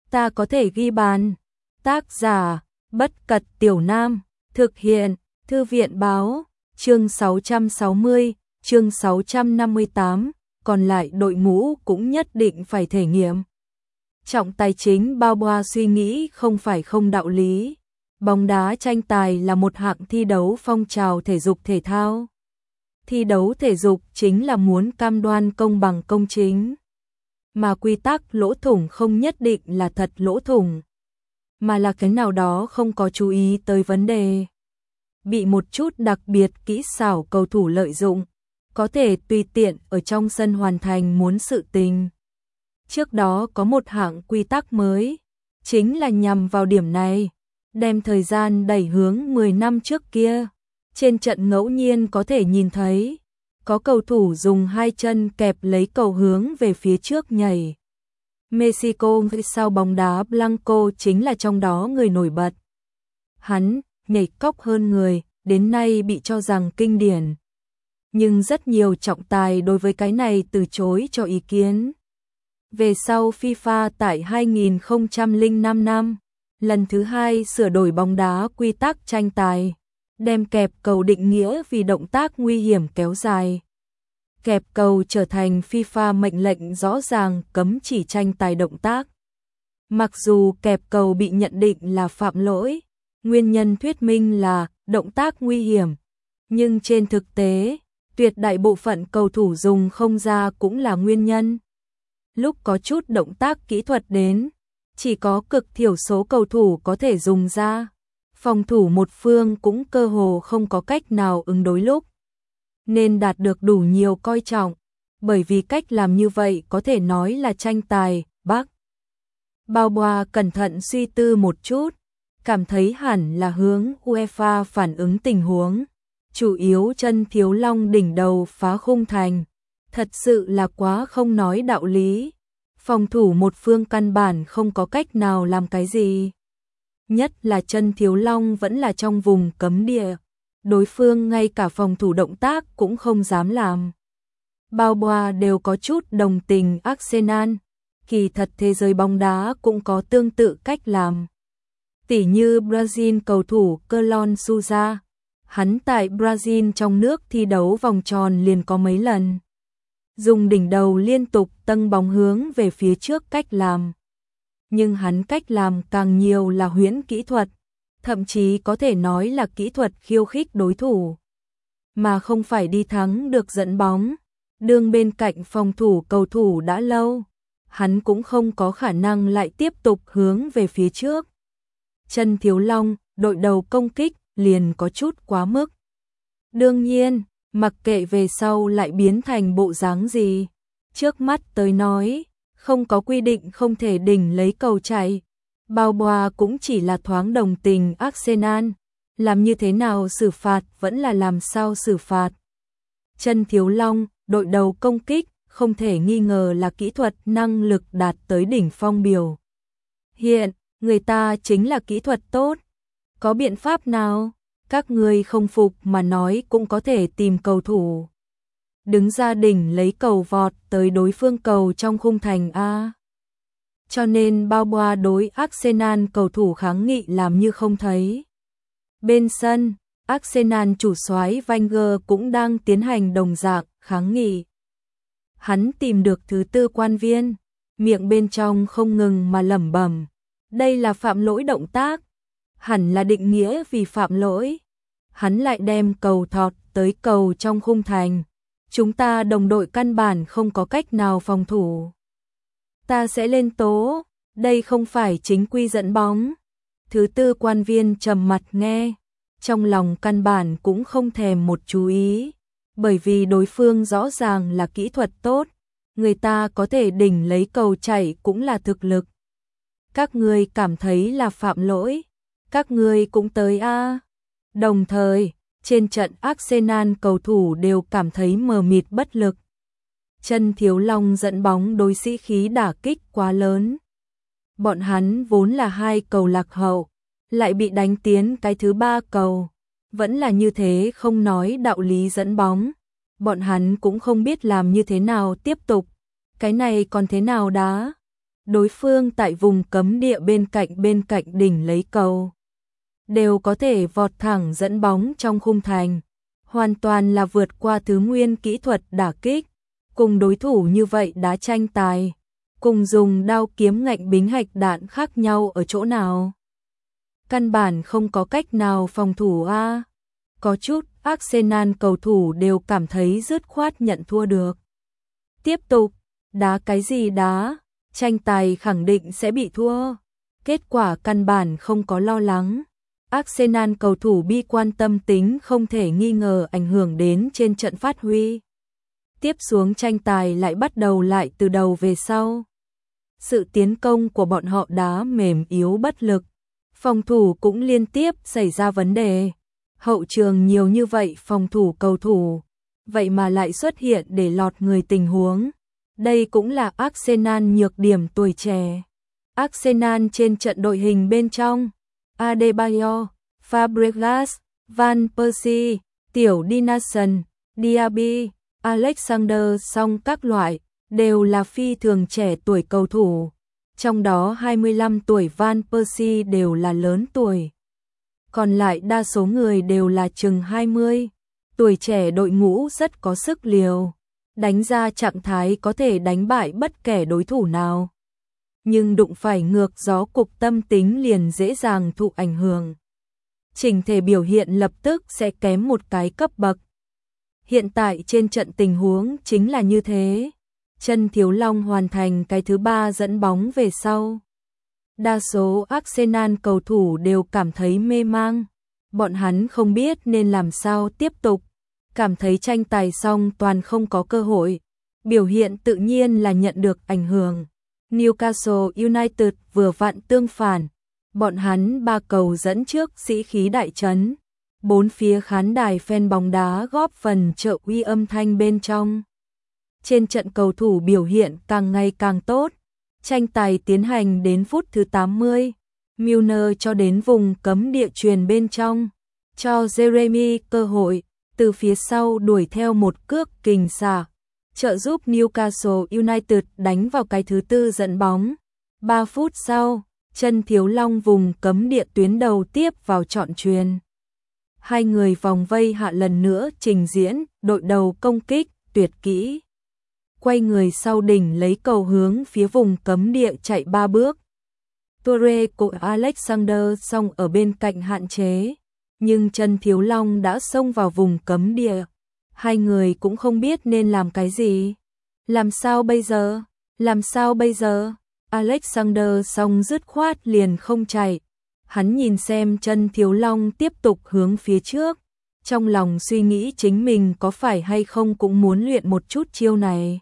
ta có thể ghi bàn. Tác giả, Bất Cật Tiểu Nam, thực hiện, Thư viện báo, chương 660, chương 658, còn lại đội ngũ cũng nhất định phải thể nghiệm. Trọng tài chính bao boa suy nghĩ không phải không đạo lý. Bóng đá tranh tài là một hạng thi đấu phong trào thể dục thể thao. Thi đấu thể dục chính là muốn cam đoan công bằng công chính. Mà quy tắc lỗ thủng không nhất định là thật lỗ thủng, mà là cái nào đó không có chú ý tới vấn đề. Bị một chút đặc biệt kỹ xảo cầu thủ lợi dụng, có thể tùy tiện ở trong sân hoàn thành muốn sự tình. Trước đó có một hạng quy tắc mới, chính là nhằm vào điểm này, đem thời gian đẩy hướng 10 năm trước kia. Trên trận ngẫu nhiên có thể nhìn thấy, có cầu thủ dùng hai chân kẹp lấy cầu hướng về phía trước nhảy. Mexico sau bóng đá Blanco chính là trong đó người nổi bật. Hắn nhảy cóc hơn người, đến nay bị cho rằng kinh điển. Nhưng rất nhiều trọng tài đối với cái này từ chối cho ý kiến. Về sau FIFA tại 2005 năm, lần thứ hai sửa đổi bóng đá quy tắc tranh tài, đem kẹp cầu định nghĩa vì động tác nguy hiểm kéo dài. Kẹp cầu trở thành FIFA mệnh lệnh rõ ràng cấm chỉ tranh tài động tác. Mặc dù kẹp cầu bị nhận định là phạm lỗi, nguyên nhân thuyết minh là động tác nguy hiểm, nhưng trên thực tế, tuyệt đại bộ phận cầu thủ dùng không ra cũng là nguyên nhân. Lúc có chút động tác kỹ thuật đến, chỉ có cực thiểu số cầu thủ có thể dùng ra. Phòng thủ một phương cũng cơ hồ không có cách nào ứng đối lúc, nên đạt được đủ nhiều coi trọng, bởi vì cách làm như vậy có thể nói là tranh tài. Bác Bao Boa cẩn thận suy tư một chút, cảm thấy hẳn là hướng UEFA phản ứng tình huống, chủ yếu chân thiếu long đỉnh đầu phá khung thành, thật sự là quá không nói đạo lý. Phòng thủ một phương căn bản không có cách nào làm cái gì. Nhất là chân thiếu long vẫn là trong vùng cấm địa, đối phương ngay cả phòng thủ động tác cũng không dám làm. Bao Boa đều có chút đồng tình Arsenal, kỳ thật thế giới bóng đá cũng có tương tự cách làm. Tỉ như Brazil cầu thủ Carlos Souza, hắn tại Brazil trong nước thi đấu vòng tròn liền có mấy lần. Dùng đỉnh đầu liên tục tâng bóng hướng về phía trước cách làm. Nhưng hắn cách làm càng nhiều là huyễn kỹ thuật, thậm chí có thể nói là kỹ thuật khiêu khích đối thủ, mà không phải đi thắng được dẫn bóng. Đường bên cạnh phòng thủ cầu thủ đã lâu, hắn cũng không có khả năng lại tiếp tục hướng về phía trước. Chân thiếu long, đội đầu công kích liền có chút quá mức. Đương nhiên, mặc kệ về sau lại biến thành bộ dáng gì, trước mắt tới nói, không có quy định không thể đỉnh lấy cầu chạy. Bao Boa cũng chỉ là thoáng đồng tình Arsenal, làm như thế nào xử phạt vẫn là làm sao xử phạt. Chân thiếu long, đội đầu công kích, không thể nghi ngờ là kỹ thuật năng lực đạt tới đỉnh phong biểu. Hiện, người ta chính là kỹ thuật tốt. Có biện pháp nào? Các người không phục mà nói cũng có thể tìm cầu thủ. Đứng ra đỉnh lấy cầu vọt tới đối phương cầu trong khung thành A. Cho nên Bao Boa đối Arsenal cầu thủ kháng nghị làm như không thấy. Bên sân, Arsenal chủ soái Wenger cũng đang tiến hành đồng dạng kháng nghị. Hắn tìm được thứ tư quan viên, miệng bên trong không ngừng mà lẩm bẩm, đây là phạm lỗi động tác, hẳn là định nghĩa vì phạm lỗi. Hắn lại đem cầu thọt tới cầu trong khung thành. Chúng ta đồng đội căn bản không có cách nào phòng thủ. Ta sẽ lên tố, đây không phải chính quy dẫn bóng. Thứ tư quan viên trầm mặt nghe, trong lòng căn bản cũng không thèm một chú ý, bởi vì đối phương rõ ràng là kỹ thuật tốt, người ta có thể đỉnh lấy cầu chạy cũng là thực lực. Các ngươi cảm thấy là phạm lỗi, các ngươi cũng tới a. Đồng thời, trên trận Arsenal cầu thủ đều cảm thấy mờ mịt bất lực. Chân thiếu long dẫn bóng đối sĩ khí đả kích quá lớn. Bọn hắn vốn là 2 cầu lạc hậu, lại bị đánh tiến cái thứ 3 cầu. Vẫn là như thế không nói đạo lý dẫn bóng. Bọn hắn cũng không biết làm như thế nào tiếp tục. Cái này còn thế nào đá? đối phương tại vùng cấm địa bên cạnh đỉnh lấy cầu, đều có thể vọt thẳng dẫn bóng trong khung thành, hoàn toàn là vượt qua thứ nguyên kỹ thuật đả kích, cùng đối thủ như vậy đá tranh tài, cùng dùng đao kiếm ngạnh bính hạch đạn khác nhau ở chỗ nào? Căn bản không có cách nào phòng thủ a. Có chút Arsenal cầu thủ đều cảm thấy dứt khoát nhận thua được. Tiếp tục, đá cái gì đá, tranh tài khẳng định sẽ bị thua. Kết quả căn bản không có lo lắng. Arsenal cầu thủ bi quan tâm tính không thể nghi ngờ ảnh hưởng đến trên trận phát huy. Tiếp xuống tranh tài lại bắt đầu lại từ đầu về sau. Sự tiến công của bọn họ đá mềm yếu bất lực. Phòng thủ cũng liên tiếp xảy ra vấn đề. Hậu trường nhiều như vậy phòng thủ cầu thủ, vậy mà lại xuất hiện để lọt người tình huống. Đây cũng là Arsenal nhược điểm tuổi trẻ. Arsenal trên trận đội hình bên trong, Adebayor, Fabregas, Van Persie, Tiểu Dinasson, Diaby, Alexander Song các loại, đều là phi thường trẻ tuổi cầu thủ. Trong đó 25 tuổi Van Persie đều là lớn tuổi. Còn lại đa số người đều là chừng 20. Tuổi trẻ đội ngũ rất có sức liều. Đánh ra trạng thái có thể đánh bại bất kể đối thủ nào. Nhưng đụng phải ngược gió cục tâm tính liền dễ dàng thụ ảnh hưởng. Chỉnh thể biểu hiện lập tức sẽ kém một cái cấp bậc. Hiện tại trên trận tình huống chính là như thế. Chân Thiếu Long hoàn thành cái thứ 3 dẫn bóng về sau. Đa số Arsenal cầu thủ đều cảm thấy mê mang. Bọn hắn không biết nên làm sao tiếp tục. Cảm thấy tranh tài xong toàn không có cơ hội. Biểu hiện tự nhiên là nhận được ảnh hưởng. Newcastle United vừa vặn tương phản. Bọn hắn 3 cầu dẫn trước sĩ khí đại trấn. 4 phía khán đài fan bóng đá góp phần trợ uy âm thanh bên trong. Trên trận cầu thủ biểu hiện càng ngày càng tốt. Tranh tài tiến hành đến phút thứ 80. Milner cho đến vùng cấm địa chuyền bên trong. Cho Jeremy cơ hội. Từ phía sau đuổi theo một cước kình xả. Trợ giúp Newcastle United đánh vào cái thứ 4 dẫn bóng. 3 phút sau, Chân Thiếu Long vùng cấm địa tuyến đầu tiếp vào chọn chuyền. Hai người vòng vây hạ lần nữa trình diễn, đội đầu công kích, tuyệt kỹ. Quay người sau đỉnh lấy cầu hướng phía vùng cấm địa chạy 3 bước. Toure của Alexander Song ở bên cạnh hạn chế, nhưng Chân Thiếu Long đã xông vào vùng cấm địa. Hai người cũng không biết nên làm cái gì. Làm sao bây giờ? Làm sao bây giờ? Alexander Song dứt khoát liền không chạy. Hắn nhìn xem Chân Thiếu Long tiếp tục hướng phía trước. Trong lòng suy nghĩ chính mình có phải hay không cũng muốn luyện một chút chiêu này.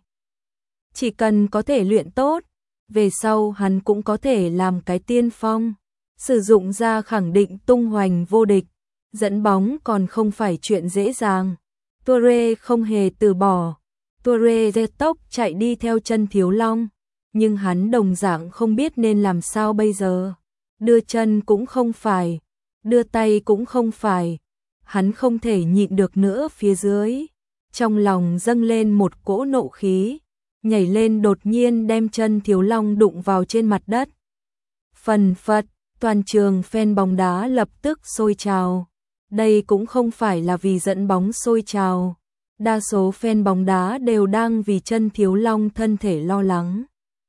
Chỉ cần có thể luyện tốt, về sau hắn cũng có thể làm cái tiên phong. Sử dụng ra khẳng định tung hoành vô địch. Dẫn bóng còn không phải chuyện dễ dàng. Toure không hề từ bỏ. Toure giật tốc chạy đi theo Chân Thiếu Long. Nhưng hắn đồng dạng không biết nên làm sao bây giờ. Đưa chân cũng không phải. Đưa tay cũng không phải. Hắn không thể nhịn được nữa phía dưới. Trong lòng dâng lên một cỗ nộ khí. Nhảy lên đột nhiên đem Chân Thiếu Long đụng vào trên mặt đất. Phần phật, toàn trường fan bóng đá lập tức sôi trào. Đây cũng không phải là vì dẫn bóng sôi trào. Đa số fan bóng đá đều đang vì Chân Thiếu Long thân thể lo lắng.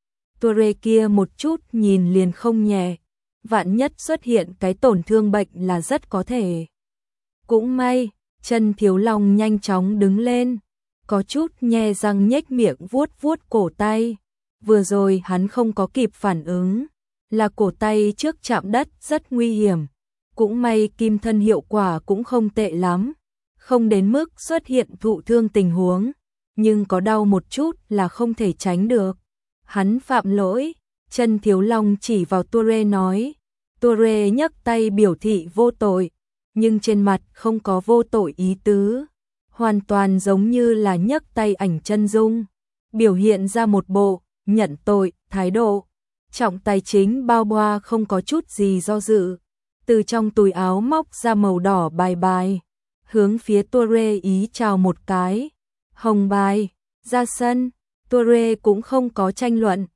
Toure kia một chút nhìn liền không nhẹ. Vạn nhất xuất hiện cái tổn thương bệnh là rất có thể. Cũng may, Chân Thiếu Long nhanh chóng đứng lên. Có chút nhe răng nhếch miệng vuốt vuốt cổ tay. Vừa rồi hắn không có kịp phản ứng. Là cổ tay trước chạm đất rất nguy hiểm. Cũng may kim thân hiệu quả cũng không tệ lắm. Không đến mức xuất hiện thụ thương tình huống. Nhưng có đau một chút là không thể tránh được. Hắn phạm lỗi. Chân Thiếu Long chỉ vào Toure nói. Toure nhấc tay biểu thị vô tội. Nhưng trên mặt không có vô tội ý tứ. Hoàn toàn giống như là nhấc tay ảnh chân dung. Biểu hiện ra một bộ nhận tội, thái độ. Trọng tài chính bao boa không có chút gì do dự. Từ trong túi áo móc ra màu đỏ bài bài. Hướng phía Toure ý chào một cái. Hồng bài, ra sân. Toure cũng không có tranh luận.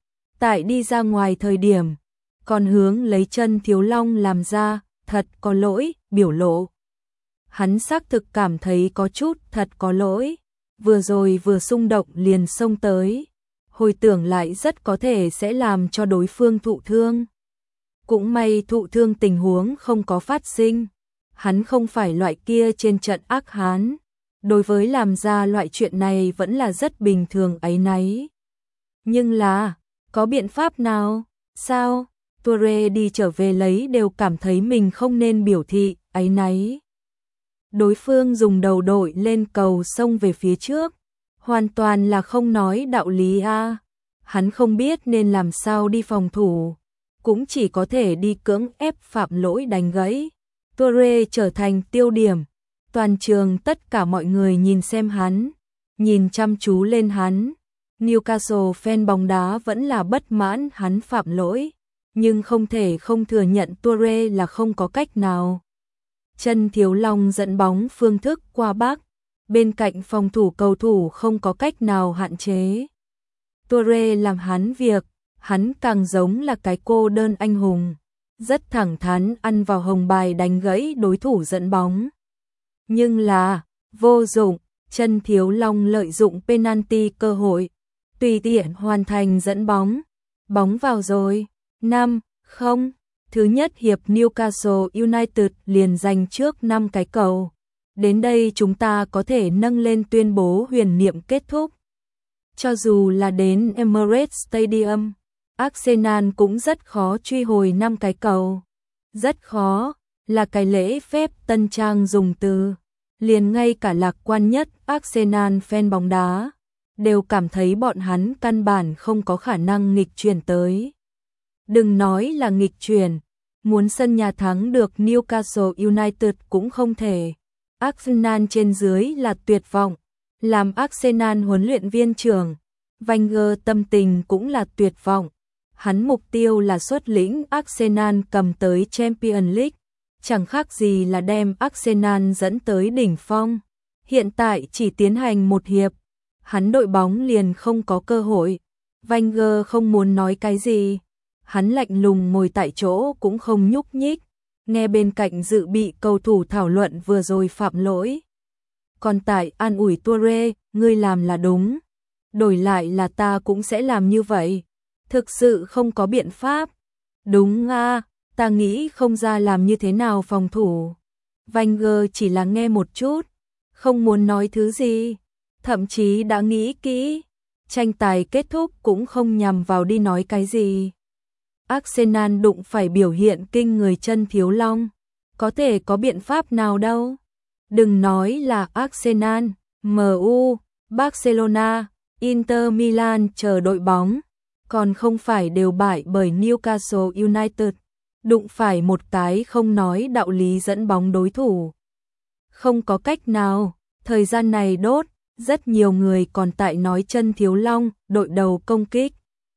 Tại đi ra ngoài thời điểm, còn hướng lấy chân Thiếu Long làm ra, thật có lỗi, biểu lộ. Hắn xác thực cảm thấy có chút thật có lỗi, vừa rồi vừa xung động liền xông tới, hồi tưởng lại rất có thể sẽ làm cho đối phương thụ thương. Cũng may thụ thương tình huống không có phát sinh, hắn không phải loại kia trên trận ác hán, đối với làm ra loại chuyện này vẫn là rất bình thường áy náy. Nhưng là, có biện pháp nào? Sao? Toure đi trở về lấy đều cảm thấy mình không nên biểu thị áy náy. Đối phương dùng đầu đội lên cầu xông về phía trước, hoàn toàn là không nói đạo lý a. Hắn không biết nên làm sao đi phòng thủ, cũng chỉ có thể đi cưỡng ép phạm lỗi đánh gãy. Toure trở thành tiêu điểm, toàn trường tất cả mọi người nhìn xem hắn, nhìn chăm chú lên hắn. Newcastle fan bóng đá vẫn là bất mãn hắn phạm lỗi, nhưng không thể không thừa nhận Toure là không có cách nào. Chân Thiếu Long dẫn bóng phương thức qua bắc, bên cạnh phòng thủ cầu thủ không có cách nào hạn chế. Toure làm hắn việc, hắn càng giống là cái cô đơn anh hùng, rất thẳng thắn ăn vào hồng bài đánh gãy đối thủ dẫn bóng. Nhưng là, vô dụng, Chân Thiếu Long lợi dụng penalty cơ hội, tùy tiện hoàn thành dẫn bóng. Bóng vào rồi, 5-0. Thứ nhất hiệp Newcastle United liền giành trước 5 cái cầu. Đến đây chúng ta có thể nâng lên tuyên bố huyền niệm kết thúc. Cho dù là đến Emirates Stadium, Arsenal cũng rất khó truy hồi 5 cái cầu. Rất khó, là cái lễ phép tân trang dùng từ. Liền ngay cả lạc quan nhất Arsenal fan bóng đá đều cảm thấy bọn hắn căn bản không có khả năng nghịch chuyển tới. Đừng nói là nghịch chuyển, muốn sân nhà thắng được Newcastle United cũng không thể. Arsenal trên dưới là tuyệt vọng, làm Arsenal huấn luyện viên trưởng, Wenger tâm tình cũng là tuyệt vọng. Hắn mục tiêu là xuất lĩnh Arsenal cầm tới Champions League, chẳng khác gì là đem Arsenal dẫn tới đỉnh phong. Hiện tại chỉ tiến hành một hiệp, hắn đội bóng liền không có cơ hội. Wenger không muốn nói cái gì, hắn lạnh lùng ngồi tại chỗ cũng không nhúc nhích, nghe bên cạnh dự bị cầu thủ thảo luận vừa rồi phạm lỗi. Còn tại an ủi Toure, ngươi làm là đúng, đổi lại là ta cũng sẽ làm như vậy, thực sự không có biện pháp. Đúng a, ta nghĩ không ra làm như thế nào phòng thủ. Wenger chỉ là nghe một chút, không muốn nói thứ gì, thậm chí đã nghĩ kỹ, tranh tài kết thúc cũng không nhằm vào đi nói cái gì. Arsenal đụng phải biểu hiện kinh người Chân Thiếu Long, có thể có biện pháp nào đâu. Đừng nói là Arsenal, MU, Barcelona, Inter Milan chờ đội bóng, còn không phải đều bại bởi Newcastle United, đụng phải một cái không nói đạo lý dẫn bóng đối thủ. Không có cách nào, thời gian này đốt, rất nhiều người còn tại nói Chân Thiếu Long, đội đầu công kích.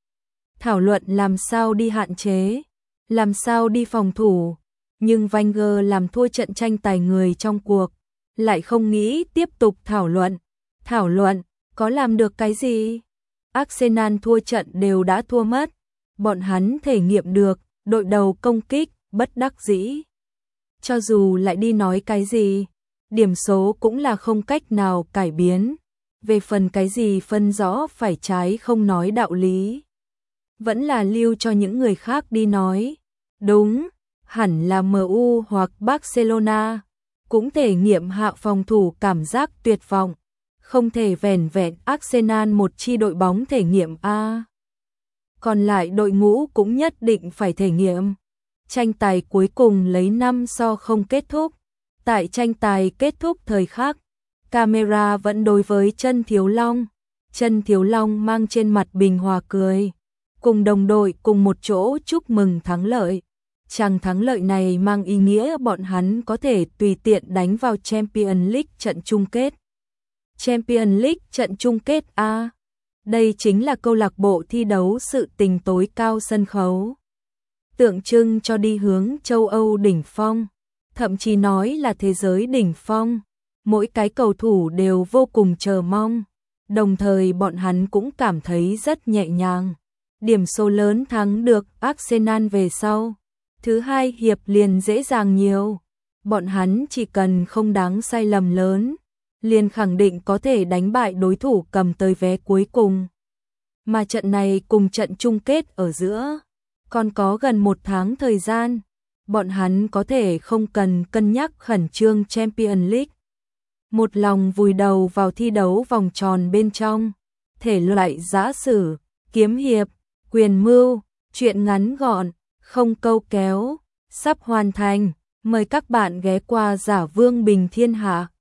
Thảo luận làm sao đi hạn chế, làm sao đi phòng thủ, nhưng Wenger làm thua trận tranh tài người trong cuộc, lại không nghĩ tiếp tục thảo luận, có làm được cái gì? Arsenal thua trận đều đã thua mất, bọn hắn thể nghiệm được, đội đầu công kích, bất đắc dĩ. Cho dù lại đi nói cái gì, điểm số cũng là không cách nào cải biến, về phần cái gì phân rõ phải trái không nói đạo lý. Vẫn là lưu cho những người khác đi nói. Đúng, hẳn là MU hoặc Barcelona, cũng thể nghiệm hạ phòng thủ cảm giác tuyệt vọng, không thể vẻn vẹn Arsenal một chi đội bóng thể nghiệm a. Còn lại đội ngũ cũng nhất định phải thể nghiệm. Tranh tài cuối cùng lấy 5-0 kết thúc. Tại tranh tài kết thúc thời khắc, camera vẫn đối với Chân Thiếu Long. Chân Thiếu Long mang trên mặt bình hòa cười, cùng đồng đội cùng một chỗ chúc mừng thắng lợi. Chàng thắng lợi này mang ý nghĩa bọn hắn có thể tùy tiện đánh vào Champions League trận chung kết. Champions League trận chung kết a. Đây chính là câu lạc bộ thi đấu sự tình tối cao sân khấu, tượng trưng cho đi hướng châu Âu đỉnh phong, thậm chí nói là thế giới đỉnh phong. Mỗi cái cầu thủ đều vô cùng chờ mong, đồng thời bọn hắn cũng cảm thấy rất nhẹ nhàng. điểm số lớn thắng được Arsenal về sau. Thứ hai hiệp liền dễ dàng nhiều. Bọn hắn chỉ cần không đáng sai lầm lớn, liền khẳng định có thể đánh bại đối thủ cầm tới vé cuối cùng. Mà trận này cùng trận chung kết ở giữa, còn có gần 1 tháng thời gian, bọn hắn có thể không cần cân nhắc khẩn trương Champions League. Một lòng vùi đầu vào thi đấu vòng tròn bên trong, thể loại giã sử, kiếm hiệp, quyền mưu, truyện ngắn gọn, không câu kéo, sắp hoàn thành. Mời các bạn ghé qua Giả Vương Bình Thiên Hạ.